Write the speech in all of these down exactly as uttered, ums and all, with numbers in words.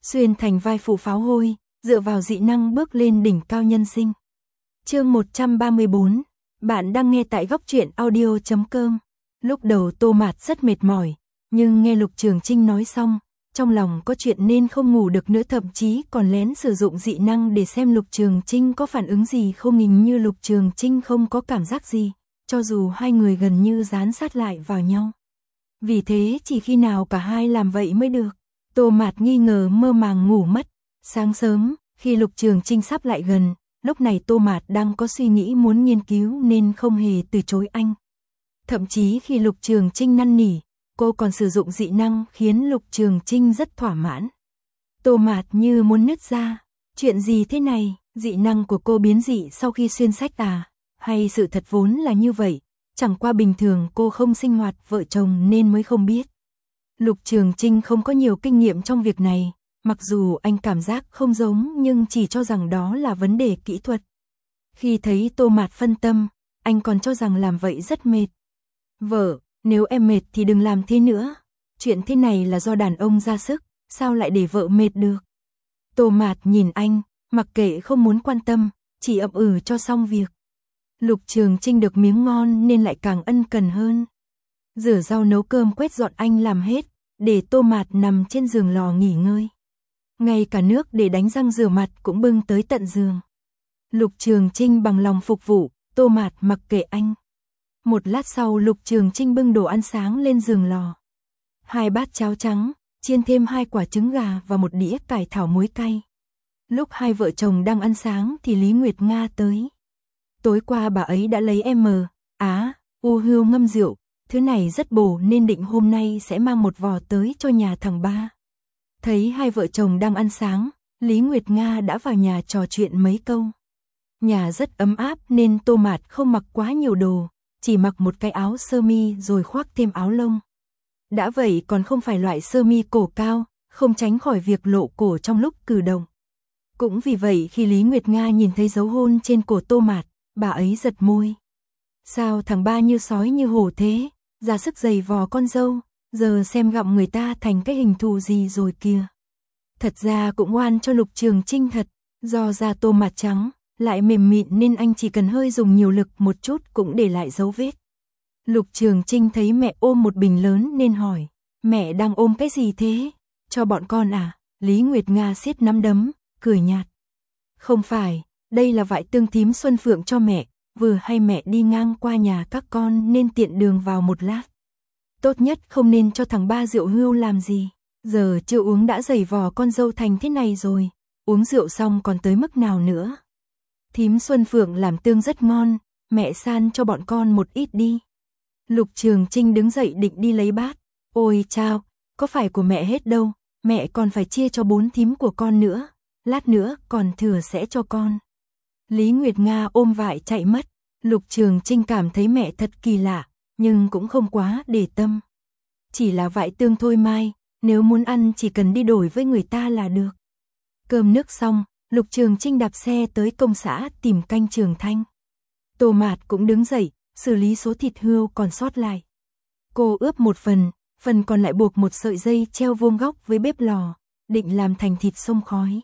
xuyên thành vai phụ pháo hôi, dựa vào dị năng bước lên đỉnh cao nhân sinh. Chương một trăm ba mươi bốn, bạn đang nghe tại góc truyện audio chấm com. Lúc đầu Tô Mạt rất mệt mỏi, nhưng nghe Lục Trường Trinh nói xong, trong lòng có chuyện nên không ngủ được nữa, thậm chí còn lén sử dụng dị năng để xem Lục Trường Trinh có phản ứng gì không. Hình như Lục Trường Trinh không có cảm giác gì, cho dù hai người gần như dán sát lại vào nhau. Vì thế chỉ khi nào cả hai làm vậy mới được. Tô Mạt nghi ngờ mơ màng ngủ mất. Sáng sớm, khi Lục Trường Trinh sắp lại gần, lúc này Tô Mạt đang có suy nghĩ muốn nghiên cứu nên không hề từ chối anh. Thậm chí khi Lục Trường Trinh năn nỉ, cô còn sử dụng dị năng khiến Lục Trường Trinh rất thỏa mãn. Tô Mạt như muốn nứt ra. Chuyện gì thế này? Dị năng của cô biến dị sau khi xuyên sách à? Hay sự thật vốn là như vậy? Chẳng qua bình thường cô không sinh hoạt vợ chồng nên mới không biết. Lục Trường Trinh không có nhiều kinh nghiệm trong việc này, mặc dù anh cảm giác không giống nhưng chỉ cho rằng đó là vấn đề kỹ thuật. Khi thấy Tô Mạt phân tâm, anh còn cho rằng làm vậy rất mệt. Vợ, nếu em mệt thì đừng làm thế nữa. Chuyện thế này là do đàn ông ra sức, sao lại để vợ mệt được? Tô Mạt nhìn anh, mặc kệ không muốn quan tâm, chỉ ậm ừ cho xong việc. Lục Trường Trinh được miếng ngon nên lại càng ân cần hơn. Rửa rau nấu cơm quét dọn anh làm hết, để Tô Mạt nằm trên giường lò nghỉ ngơi. Ngay cả nước để đánh răng rửa mặt cũng bưng tới tận giường. Lục Trường Trinh bằng lòng phục vụ, Tô Mạt mặc kệ anh. Một lát sau Lục Trường Trinh bưng đồ ăn sáng lên giường lò. Hai bát cháo trắng, chiên thêm hai quả trứng gà và một đĩa cải thảo muối cay. Lúc hai vợ chồng đang ăn sáng thì Lý Nguyệt Nga tới. Tối qua bà ấy đã lấy em Á, u hưu ngâm rượu, thứ này rất bổ nên định hôm nay sẽ mang một vò tới cho nhà thằng ba. Thấy hai vợ chồng đang ăn sáng, Lý Nguyệt Nga đã vào nhà trò chuyện mấy câu. Nhà rất ấm áp nên Tô Mạt không mặc quá nhiều đồ, chỉ mặc một cái áo sơ mi rồi khoác thêm áo lông. Đã vậy còn không phải loại sơ mi cổ cao, không tránh khỏi việc lộ cổ trong lúc cử động. Cũng vì vậy khi Lý Nguyệt Nga nhìn thấy dấu hôn trên cổ Tô Mạt, bà ấy giật môi. Sao thằng ba như sói như hổ thế, ra sức giày vò con dâu, giờ xem gặm người ta thành cái hình thù gì rồi kìa. Thật ra cũng oan cho Lục Trường Trinh thật, do da Tô Mạt trắng, lại mềm mịn nên anh chỉ cần hơi dùng nhiều lực một chút cũng để lại dấu vết. Lục Trường Trinh thấy mẹ ôm một bình lớn nên hỏi, mẹ đang ôm cái gì thế? Cho bọn con à? Lý Nguyệt Nga siết nắm đấm, cười nhạt. Không phải, đây là vải tương thím Xuân Phượng cho mẹ, vừa hay mẹ đi ngang qua nhà các con nên tiện đường vào một lát. Tốt nhất không nên cho thằng ba rượu hưu làm gì, giờ chưa uống đã giày vò con dâu thành thế này rồi, uống rượu xong còn tới mức nào nữa. Thím Xuân Phượng làm tương rất ngon, mẹ san cho bọn con một ít đi. Lục Trường Trinh đứng dậy định đi lấy bát. Ôi chao, có phải của mẹ hết đâu, mẹ còn phải chia cho bốn thím của con nữa, lát nữa còn thừa sẽ cho con. Lý Nguyệt Nga ôm vải chạy mất. Lục Trường Trinh cảm thấy mẹ thật kỳ lạ, nhưng cũng không quá để tâm. Chỉ là vải tương thôi mai, nếu muốn ăn chỉ cần đi đổi với người ta là được. Cơm nước xong, Lục Trường Trinh đạp xe tới công xã tìm canh Trường Thanh. Tô Mạt cũng đứng dậy, xử lý số thịt hươu còn sót lại. Cô ướp một phần, phần còn lại buộc một sợi dây treo vuông góc với bếp lò, định làm thành thịt xông khói.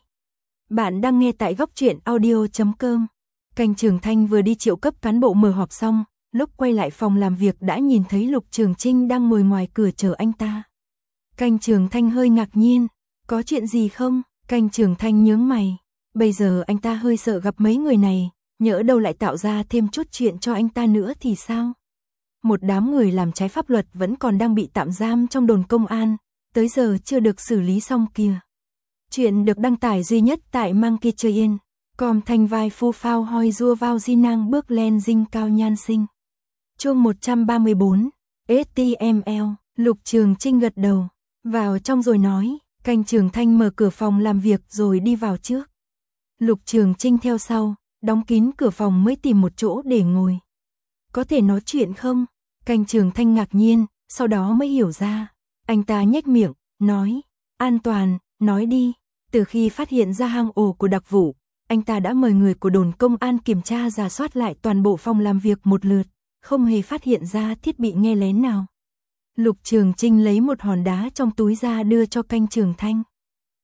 Bạn đang nghe tại góc truyện audio chấm com. Canh Trường Thanh vừa đi triệu cấp cán bộ mở họp xong, lúc quay lại phòng làm việc đã nhìn thấy Lục Trường Trinh đang ngồi ngoài cửa chờ anh ta. Canh Trường Thanh hơi ngạc nhiên, có chuyện gì không? Canh Trường Thanh nhướng mày, bây giờ anh ta hơi sợ gặp mấy người này, nhỡ đâu lại tạo ra thêm chút chuyện cho anh ta nữa thì sao? Một đám người làm trái pháp luật vẫn còn đang bị tạm giam trong đồn công an, tới giờ chưa được xử lý xong kìa. Chuyện được đăng tải duy nhất tại Monkey Train. Com thanh vai phu phao hoi rua vào di năng bước lên dinh cao nhan sinh. Chương một trăm ba mươi bốn, ét tê em lờ, Lục Trường Trinh gật đầu, vào trong rồi nói, Canh Trường Thanh mở cửa phòng làm việc rồi đi vào trước. Lục Trường Trinh theo sau, đóng kín cửa phòng mới tìm một chỗ để ngồi. Có thể nói chuyện không? Canh Trường Thanh ngạc nhiên, sau đó mới hiểu ra. Anh ta nhếch miệng, nói, an toàn, nói đi. Từ khi phát hiện ra hang ổ của đặc vụ, anh ta đã mời người của đồn công an kiểm tra rà soát lại toàn bộ phòng làm việc một lượt, không hề phát hiện ra thiết bị nghe lén nào. Lục Trường Trinh lấy một hòn đá trong túi ra đưa cho Canh Trường Thanh.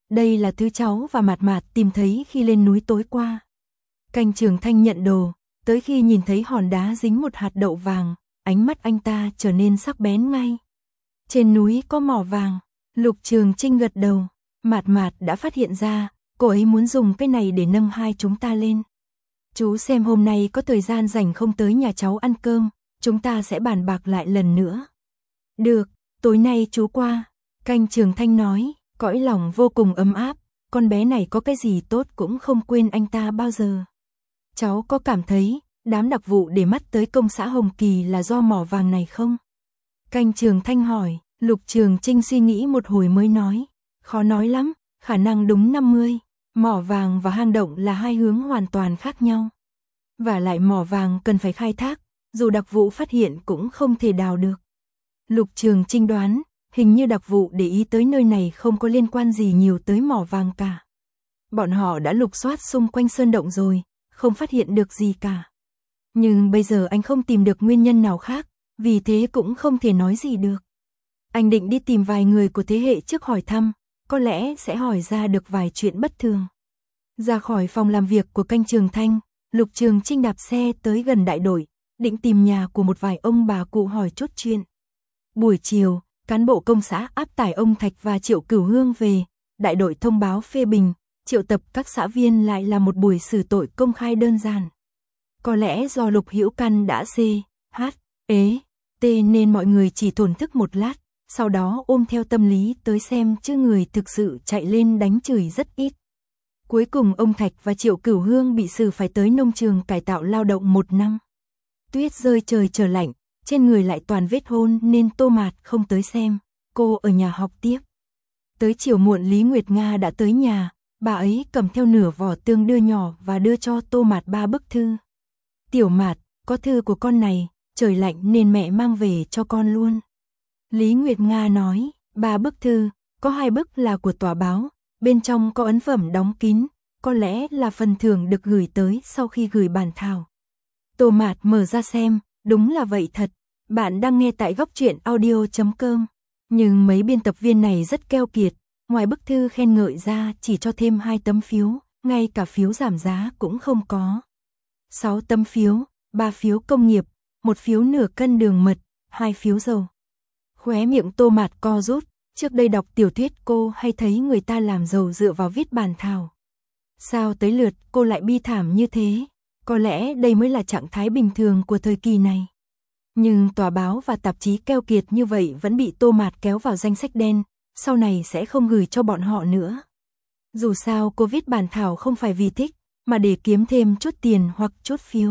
đây là thứ cháu và Mạt Mạt tìm thấy khi lên núi tối qua. Canh Trường Thanh nhận đồ, tới khi nhìn thấy hòn đá dính một hạt đậu vàng, ánh mắt anh ta trở nên sắc bén ngay. Trên núi có mỏ vàng, Lục Trường Trinh gật đầu, Mạt Mạt đã phát hiện ra, cô ấy muốn dùng cái này để nâng hai chúng ta lên. Chú xem hôm nay có thời gian rảnh không tới nhà cháu ăn cơm, chúng ta sẽ bàn bạc lại lần nữa. Được, tối nay chú qua, Canh Trường Thanh nói, cõi lòng vô cùng ấm áp, con bé này có cái gì tốt cũng không quên anh ta bao giờ. Cháu có cảm thấy, đám đặc vụ để mắt tới công xã Hồng Kỳ là do mỏ vàng này không? Canh Trường Thanh hỏi, Lục Trường Trinh suy nghĩ một hồi mới nói, khó nói lắm, khả năng đúng năm mươi, mỏ vàng và hang động là hai hướng hoàn toàn khác nhau. Và lại mỏ vàng cần phải khai thác, dù đặc vụ phát hiện cũng không thể đào được. Lục Trường Trinh đoán, hình như đặc vụ để ý tới nơi này không có liên quan gì nhiều tới mỏ vàng cả. Bọn họ đã lục soát xung quanh sơn động rồi, không phát hiện được gì cả. Nhưng bây giờ anh không tìm được nguyên nhân nào khác, vì thế cũng không thể nói gì được. Anh định đi tìm vài người của thế hệ trước hỏi thăm, có lẽ sẽ hỏi ra được vài chuyện bất thường. Ra khỏi phòng làm việc của Canh Trường Thanh, Lục Trường Trinh đạp xe tới gần đại đội, định tìm nhà của một vài ông bà cụ hỏi chút chuyện. Buổi chiều, cán bộ công xã áp tải ông Thạch và Triệu Cửu Hương về, đại đội thông báo phê bình, triệu tập các xã viên lại là một buổi xử tội công khai đơn giản. Có lẽ do Lục Hữu Căn đã C, H, ế, T nên mọi người chỉ thổn thức một lát, sau đó ôm theo tâm lý tới xem chứ người thực sự chạy lên đánh chửi rất ít. Cuối cùng ông Thạch và Triệu Cửu Hương bị xử phải tới nông trường cải tạo lao động một năm. Tuyết rơi trời trở lạnh, trên người lại toàn vết hôn nên Tô Mạt không tới xem, cô ở nhà học tiếp. Tới chiều muộn Lý Nguyệt Nga đã tới nhà, bà ấy cầm theo nửa vỏ tương đưa nhỏ và đưa cho Tô Mạt ba bức thư. Tiểu Mạt, có thư của con này, trời lạnh nên mẹ mang về cho con luôn. Lý Nguyệt Nga nói, ba bức thư, có hai bức là của tòa báo, bên trong có ấn phẩm đóng kín, có lẽ là phần thưởng được gửi tới sau khi gửi bản thảo. Tô Mạt mở ra xem, đúng là vậy thật, bạn đang nghe tại góc truyện audio chấm com. Nhưng mấy biên tập viên này rất keo kiệt, ngoài bức thư khen ngợi ra chỉ cho thêm hai tấm phiếu, ngay cả phiếu giảm giá cũng không có. sáu tấm phiếu, ba phiếu công nghiệp, một phiếu nửa cân đường mật, hai phiếu dầu. Khóe miệng Tô Mạt co rút, trước đây đọc tiểu thuyết cô hay thấy người ta làm giàu dựa vào viết bản thảo. Sao tới lượt cô lại bi thảm như thế? Có lẽ đây mới là trạng thái bình thường của thời kỳ này. Nhưng tòa báo và tạp chí keo kiệt như vậy vẫn bị Tô Mạt kéo vào danh sách đen, sau này sẽ không gửi cho bọn họ nữa. Dù sao cô viết bản thảo không phải vì thích, mà để kiếm thêm chút tiền hoặc chút phiếu.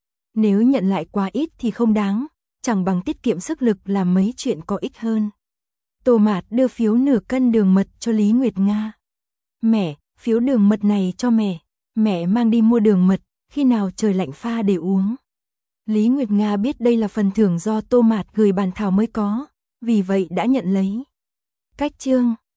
Nếu nhận lại quá ít thì không đáng, chẳng bằng tiết kiệm sức lực làm mấy chuyện có ích hơn. Tô Mạt đưa phiếu nửa cân đường mật cho Lý Nguyệt Nga. Mẹ, phiếu đường mật này cho mẹ, mẹ mang đi mua đường mật, khi nào trời lạnh pha để uống. Lý Nguyệt Nga biết đây là phần thưởng do Tô Mạt gửi bản thảo mới có, vì vậy đã nhận lấy. Cách chương